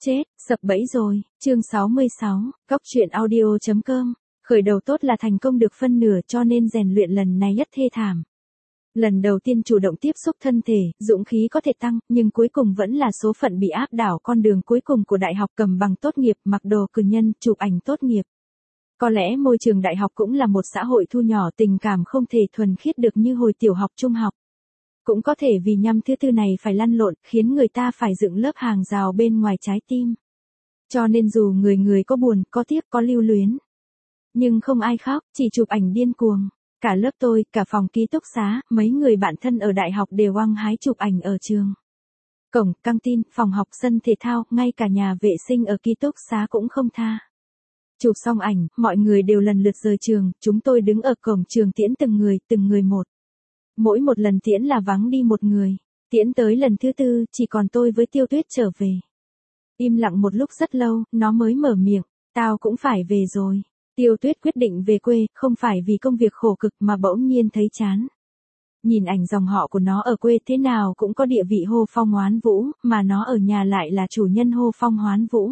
Chết, sập bẫy rồi, chương 66, Góc truyện audio.com, khởi đầu tốt là thành công được phân nửa cho nên rèn luyện lần này rất thê thảm. Lần đầu tiên chủ động tiếp xúc thân thể, dũng khí có thể tăng, nhưng cuối cùng vẫn là số phận bị áp đảo con đường cuối cùng của đại học cầm bằng tốt nghiệp, mặc đồ cử nhân, chụp ảnh tốt nghiệp. Có lẽ môi trường đại học cũng là một xã hội thu nhỏ tình cảm không thể thuần khiết được như hồi tiểu học trung học. Cũng có thể vì nhăm thứ tư này phải lăn lộn, khiến người ta phải dựng lớp hàng rào bên ngoài trái tim. Cho nên dù người người có buồn, có tiếc, có lưu luyến. Nhưng không ai khóc, chỉ chụp ảnh điên cuồng. Cả lớp tôi, cả phòng ký túc xá, mấy người bạn thân ở đại học đều hăng hái chụp ảnh ở trường. Cổng, căng tin, phòng học, sân thể thao, ngay cả nhà vệ sinh ở ký túc xá cũng không tha. Chụp xong ảnh, mọi người đều lần lượt rời trường, chúng tôi đứng ở cổng trường tiễn từng người một. Mỗi một lần tiễn là vắng đi một người. Tiễn tới lần thứ tư, chỉ còn tôi với Tiêu Tuyết trở về. Im lặng một lúc rất lâu, nó mới mở miệng, tao cũng phải về rồi. Tiêu Tuyết quyết định về quê, không phải vì công việc khổ cực mà bỗng nhiên thấy chán. Nhìn ảnh dòng họ của nó ở quê thế nào cũng có địa vị hô phong hoán vũ, mà nó ở nhà lại là chủ nhân hô phong hoán vũ.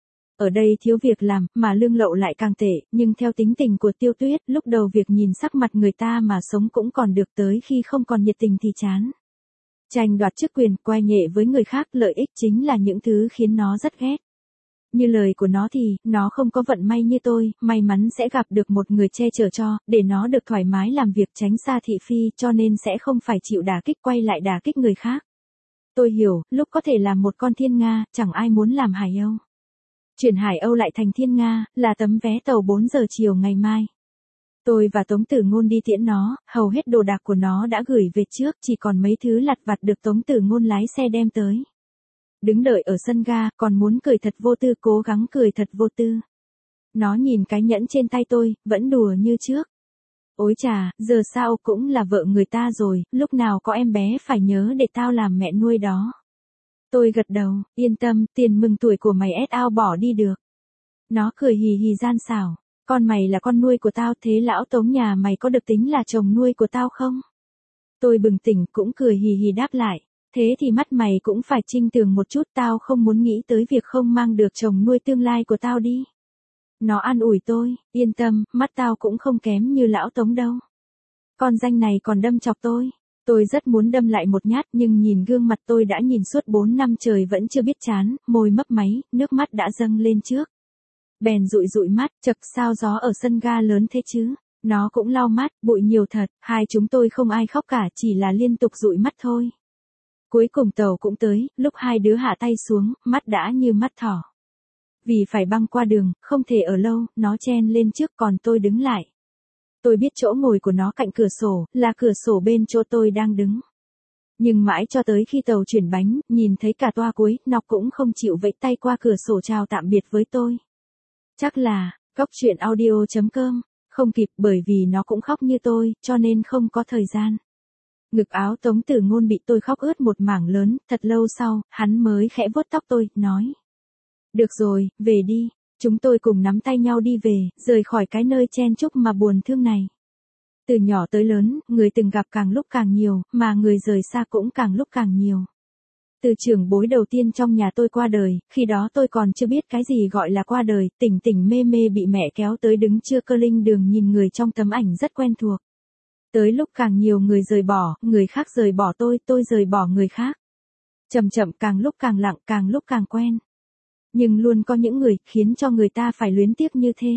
Ở đây thiếu việc làm, mà lương lậu lại càng tệ, nhưng theo tính tình của Tiêu Tuyết, lúc đầu việc nhìn sắc mặt người ta mà sống cũng còn được, tới khi không còn nhiệt tình thì chán. Tranh đoạt chức quyền, quay nhệ với người khác, lợi ích chính là những thứ khiến nó rất ghét. Như lời của nó thì, nó không có vận may như tôi, may mắn sẽ gặp được một người che chở cho, để nó được thoải mái làm việc tránh xa thị phi, cho nên sẽ không phải chịu đả kích quay lại đả kích người khác. Tôi hiểu, lúc có thể làm một con thiên nga, chẳng ai muốn làm Hải Âu. Chuyển Hải Âu lại thành thiên nga, là tấm vé tàu 4 giờ chiều ngày mai. Tôi và Tống Tử Ngôn đi tiễn nó, hầu hết đồ đạc của nó đã gửi về trước, chỉ còn mấy thứ lặt vặt được Tống Tử Ngôn lái xe đem tới. Đứng đợi ở sân ga, còn muốn cười thật vô tư, cố gắng cười thật vô tư. Nó nhìn cái nhẫn trên tay tôi, vẫn đùa như trước. Ôi chà, giờ sao cũng là vợ người ta rồi, lúc nào có em bé phải nhớ để tao làm mẹ nuôi đó. Tôi gật đầu, yên tâm, tiền mừng tuổi của mày ao bỏ đi được. Nó cười hì hì gian xảo, con mày là con nuôi của tao, thế lão Tống nhà mày có được tính là chồng nuôi của tao không? Tôi bừng tỉnh cũng cười hì hì đáp lại, thế thì mắt mày cũng phải trinh tường một chút, tao không muốn nghĩ tới việc không mang được chồng nuôi tương lai của tao đi. Nó an ủi tôi, yên tâm, mắt tao cũng không kém như lão Tống đâu. Con danh này còn đâm chọc tôi. Tôi rất muốn đâm lại một nhát nhưng nhìn gương mặt tôi đã nhìn suốt 4 năm trời vẫn chưa biết chán, môi mấp máy, nước mắt đã dâng lên trước. Bèn dụi mắt, chậc sao gió ở sân ga lớn thế chứ. Nó cũng lau mắt, bụi nhiều thật, hai chúng tôi không ai khóc cả, chỉ là liên tục dụi mắt thôi. Cuối cùng tàu cũng tới, lúc hai đứa hạ tay xuống, mắt đã như mắt thỏ. Vì phải băng qua đường, không thể ở lâu, nó chen lên trước còn tôi đứng lại. Tôi biết chỗ ngồi của nó cạnh cửa sổ, là cửa sổ bên chỗ tôi đang đứng. Nhưng mãi cho tới khi tàu chuyển bánh, nhìn thấy cả toa cuối, nó cũng không chịu vẫy tay qua cửa sổ chào tạm biệt với tôi. Chắc là, Góc truyện audio.com, không kịp bởi vì nó cũng khóc như tôi, cho nên không có thời gian. Ngực áo Tống Tử Ngôn bị tôi khóc ướt một mảng lớn, thật lâu sau, hắn mới khẽ vuốt tóc tôi, nói. Được rồi, về đi. Chúng tôi cùng nắm tay nhau đi về, rời khỏi cái nơi chen chúc mà buồn thương này. Từ nhỏ tới lớn, người từng gặp càng lúc càng nhiều, mà người rời xa cũng càng lúc càng nhiều. Từ trưởng bối đầu tiên trong nhà tôi qua đời, khi đó tôi còn chưa biết cái gì gọi là qua đời, tỉnh mê mê bị mẹ kéo tới đứng chưa cơ linh đường nhìn người trong tấm ảnh rất quen thuộc. Tới lúc càng nhiều người rời bỏ, người khác rời bỏ tôi rời bỏ người khác. Chậm chậm càng lúc càng lặng, càng lúc càng quen. Nhưng luôn có những người, khiến cho người ta phải luyến tiếc như thế.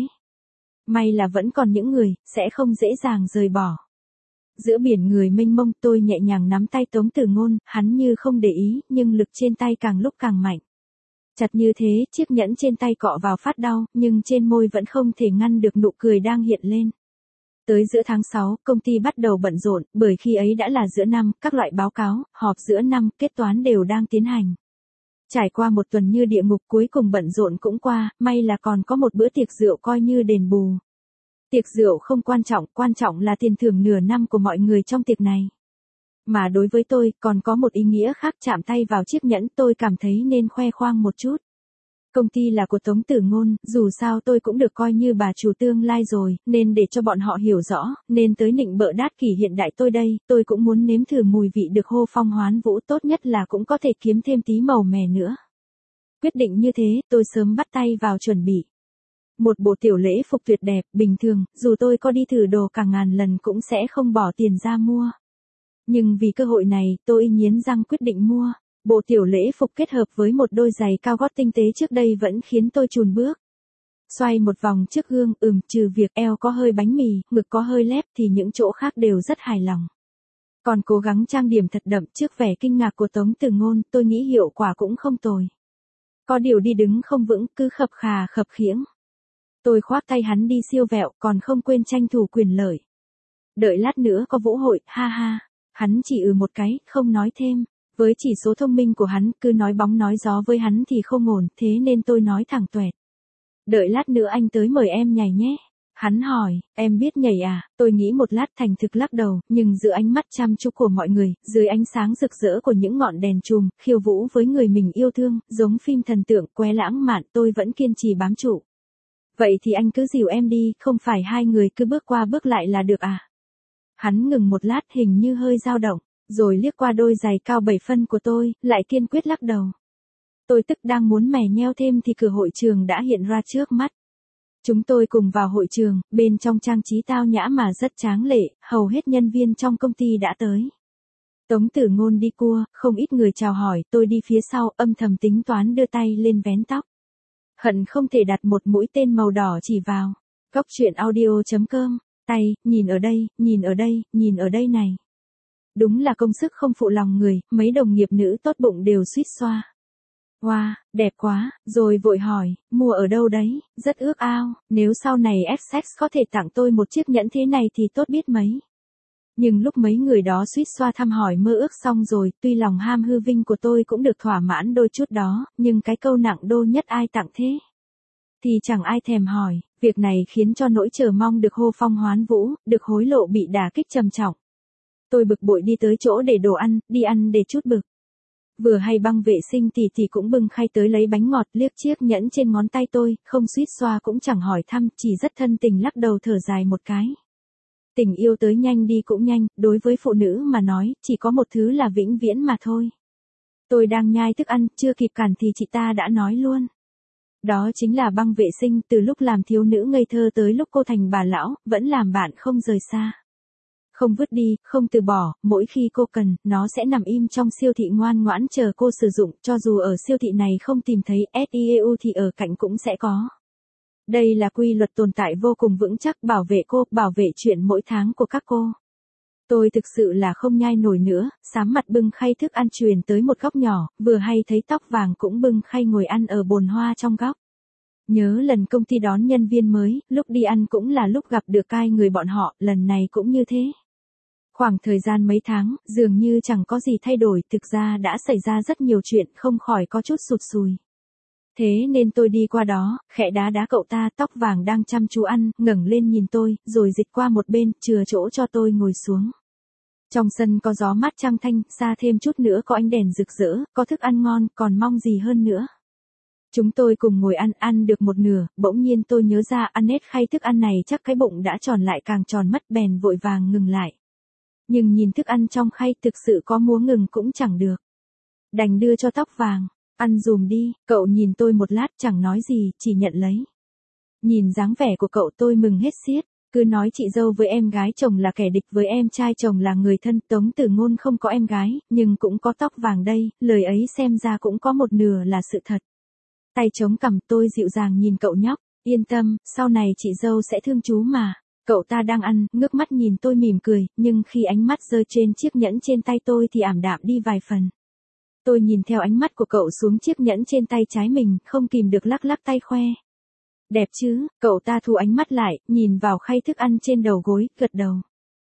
May là vẫn còn những người, sẽ không dễ dàng rời bỏ. Giữa biển người mênh mông tôi nhẹ nhàng nắm tay Tống Tử Ngôn, hắn như không để ý, nhưng lực trên tay càng lúc càng mạnh. Chặt như thế, chiếc nhẫn trên tay cọ vào phát đau, nhưng trên môi vẫn không thể ngăn được nụ cười đang hiện lên. Tới giữa tháng 6, công ty bắt đầu bận rộn, bởi khi ấy đã là giữa năm, các loại báo cáo, họp giữa năm, kết toán đều đang tiến hành. Trải qua một tuần như địa ngục cuối cùng bận rộn cũng qua, may là còn có một bữa tiệc rượu coi như đền bù. Tiệc rượu không quan trọng là tiền thưởng nửa năm của mọi người trong tiệc này. Mà đối với tôi, còn có một ý nghĩa khác, chạm tay vào chiếc nhẫn tôi cảm thấy nên khoe khoang một chút. Công ty là của Tống Tử Ngôn, dù sao tôi cũng được coi như bà chủ tương lai rồi, nên để cho bọn họ hiểu rõ, nên tới nịnh bợ đát kỷ hiện đại tôi đây, tôi cũng muốn nếm thử mùi vị được hô phong hoán vũ, tốt nhất là cũng có thể kiếm thêm tí màu mè nữa. Quyết định như thế, tôi sớm bắt tay vào chuẩn bị. Một bộ tiểu lễ phục tuyệt đẹp, bình thường, dù tôi có đi thử đồ cả ngàn lần cũng sẽ không bỏ tiền ra mua. Nhưng vì cơ hội này, tôi nghiến răng quyết định mua. Bộ tiểu lễ phục kết hợp với một đôi giày cao gót tinh tế trước đây vẫn khiến tôi chùn bước. Xoay một vòng trước gương, trừ việc eo có hơi bánh mì, ngực có hơi lép thì những chỗ khác đều rất hài lòng. Còn cố gắng trang điểm thật đậm trước vẻ kinh ngạc của Tống Tử Ngôn, tôi nghĩ hiệu quả cũng không tồi. Có điều đi đứng không vững, cứ khập khà khập khiễng. Tôi khoác tay hắn đi siêu vẹo, còn không quên tranh thủ quyền lợi. Đợi lát nữa có vũ hội, ha ha. Hắn chỉ một cái, không nói thêm. Với chỉ số thông minh của hắn, cứ nói bóng nói gió với hắn thì không ổn, thế nên tôi nói thẳng tuẹt. Đợi lát nữa anh tới mời em nhảy nhé. Hắn hỏi, em biết nhảy à? Tôi nghĩ một lát thành thực lắc đầu, nhưng giữa ánh mắt chăm chú của mọi người, dưới ánh sáng rực rỡ của những ngọn đèn chùm, khiêu vũ với người mình yêu thương, giống phim thần tượng, qué lãng mạn, tôi vẫn kiên trì bám trụ. Vậy thì anh cứ dìu em đi, không phải hai người cứ bước qua bước lại là được à? Hắn ngừng một lát hình như hơi dao động, rồi liếc qua đôi giày cao 7 phân của tôi, lại kiên quyết lắc đầu. Tôi tức đang muốn mè nheo thêm thì cửa hội trường đã hiện ra trước mắt. Chúng tôi cùng vào hội trường, bên trong trang trí tao nhã mà rất tráng lệ, hầu hết nhân viên trong công ty đã tới. Tống Tử Ngôn đi cua, không ít người chào hỏi, tôi đi phía sau, âm thầm tính toán đưa tay lên vén tóc. Hận không thể đặt một mũi tên màu đỏ chỉ vào. Góc truyện audio.com, tay, nhìn ở đây, nhìn ở đây, nhìn ở đây này. Đúng là công sức không phụ lòng người, mấy đồng nghiệp nữ tốt bụng đều suýt xoa. Wow, đẹp quá, rồi vội hỏi, mua ở đâu đấy, rất ước ao, nếu sau này Essex có thể tặng tôi một chiếc nhẫn thế này thì tốt biết mấy. Nhưng lúc mấy người đó suýt xoa thăm hỏi mơ ước xong rồi, tuy lòng ham hư vinh của tôi cũng được thỏa mãn đôi chút đó, nhưng cái câu nặng đô nhất ai tặng thế? Thì chẳng ai thèm hỏi, việc này khiến cho nỗi chờ mong được hô phong hoán vũ, được hối lộ bị đả kích trầm trọng. Tôi bực bội đi tới chỗ để đồ ăn, đi ăn để chút bực. Vừa hay băng vệ sinh thì cũng bưng khay tới lấy bánh ngọt, liếc chiếc nhẫn trên ngón tay tôi, không suýt xoa cũng chẳng hỏi thăm, chỉ rất thân tình lắc đầu thở dài một cái. Tình yêu tới nhanh đi cũng nhanh, đối với phụ nữ mà nói, chỉ có một thứ là vĩnh viễn mà thôi. Tôi đang nhai thức ăn, chưa kịp cản thì chị ta đã nói luôn. Đó chính là băng vệ sinh, từ lúc làm thiếu nữ ngây thơ tới lúc cô thành bà lão, vẫn làm bạn không rời xa. Không vứt đi, không từ bỏ, mỗi khi cô cần, nó sẽ nằm im trong siêu thị ngoan ngoãn chờ cô sử dụng, cho dù ở siêu thị này không tìm thấy SIEU thì ở cạnh cũng sẽ có. Đây là quy luật tồn tại vô cùng vững chắc, bảo vệ cô, bảo vệ chuyện mỗi tháng của các cô. Tôi thực sự là không nhai nổi nữa, sám mặt bưng khay thức ăn truyền tới một góc nhỏ, vừa hay thấy Tóc Vàng cũng bưng khay ngồi ăn ở bồn hoa trong góc. Nhớ lần công ty đón nhân viên mới, lúc đi ăn cũng là lúc gặp được hai người bọn họ, lần này cũng như thế. Khoảng thời gian mấy tháng, dường như chẳng có gì thay đổi, thực ra đã xảy ra rất nhiều chuyện, không khỏi có chút sụt sùi. Thế nên tôi đi qua đó, khẽ đá cậu ta. Tóc Vàng đang chăm chú ăn, ngẩng lên nhìn tôi, rồi dịch qua một bên, chừa chỗ cho tôi ngồi xuống. Trong sân có gió mát trăng thanh, xa thêm chút nữa có ánh đèn rực rỡ, có thức ăn ngon, còn mong gì hơn nữa. Chúng tôi cùng ngồi ăn được một nửa, bỗng nhiên tôi nhớ ra ăn hết khay thức ăn này chắc cái bụng đã tròn lại càng tròn mất, bèn vội vàng ngừng lại. Nhưng nhìn thức ăn trong khay thực sự có muốn ngừng cũng chẳng được. Đành đưa cho Tóc Vàng, ăn dùm đi, cậu nhìn tôi một lát chẳng nói gì, chỉ nhận lấy. Nhìn dáng vẻ của cậu tôi mừng hết xiết, cứ nói chị dâu với em gái chồng là kẻ địch, với em trai chồng là người thân. Tống Tử Ngôn không có em gái, nhưng cũng có Tóc Vàng đây, lời ấy xem ra cũng có một nửa là sự thật. Tay chống cằm tôi dịu dàng nhìn cậu nhóc, yên tâm, sau này chị dâu sẽ thương chú mà. Cậu ta đang ăn, ngước mắt nhìn tôi mỉm cười, nhưng khi ánh mắt rơi trên chiếc nhẫn trên tay tôi thì ảm đạm đi vài phần. Tôi nhìn theo ánh mắt của cậu xuống chiếc nhẫn trên tay trái mình, không kìm được lắc lắc tay khoe. Đẹp chứ? Cậu ta thu ánh mắt lại, nhìn vào khay thức ăn trên đầu gối, gật đầu.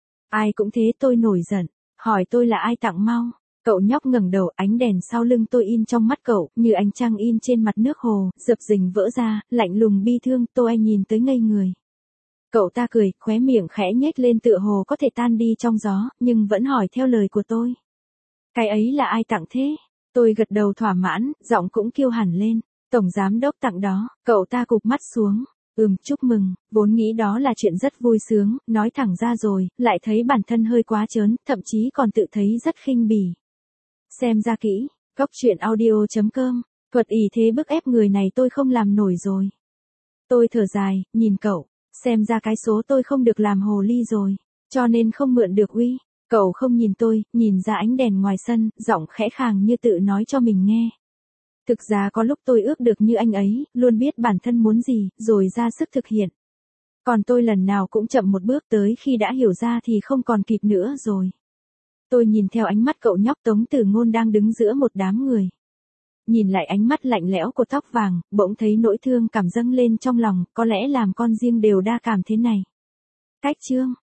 Ai cũng thế. Tôi nổi giận, hỏi tôi là ai tặng mau. Cậu nhóc ngẩng đầu, ánh đèn sau lưng tôi in trong mắt cậu, như ánh trăng in trên mặt nước hồ, dập dình vỡ ra, lạnh lùng bi thương. Tôi nhìn tới ngây người. Cậu ta cười, khóe miệng khẽ nhếch lên tựa hồ có thể tan đi trong gió, nhưng vẫn hỏi theo lời của tôi. Cái ấy là ai tặng thế? Tôi gật đầu thỏa mãn, giọng cũng kiêu hẳn lên. Tổng giám đốc tặng đó. Cậu ta cụp mắt xuống. Chúc mừng, vốn nghĩ đó là chuyện rất vui sướng, nói thẳng ra rồi, lại thấy bản thân hơi quá trớn, thậm chí còn tự thấy rất khinh bỉ. Xem ra kỹ, góc truyện audio.com Thuật ý thế bức ép người này tôi không làm nổi rồi. Tôi thở dài, nhìn cậu, xem ra cái số tôi không được làm hồ ly rồi, cho nên không mượn được uy. Cậu không nhìn tôi, nhìn ra ánh đèn ngoài sân, giọng khẽ khàng như tự nói cho mình nghe. Thực ra có lúc tôi ước được như anh ấy, luôn biết bản thân muốn gì, rồi ra sức thực hiện. Còn tôi lần nào cũng chậm một bước, tới khi đã hiểu ra thì không còn kịp nữa rồi. Tôi nhìn theo ánh mắt cậu nhóc Tống Tử Ngôn đang đứng giữa một đám người. Nhìn lại ánh mắt lạnh lẽo của tóc vàng, bỗng thấy nỗi thương cảm dâng lên trong lòng, có lẽ làm con riêng đều đa cảm thế này. Cách chương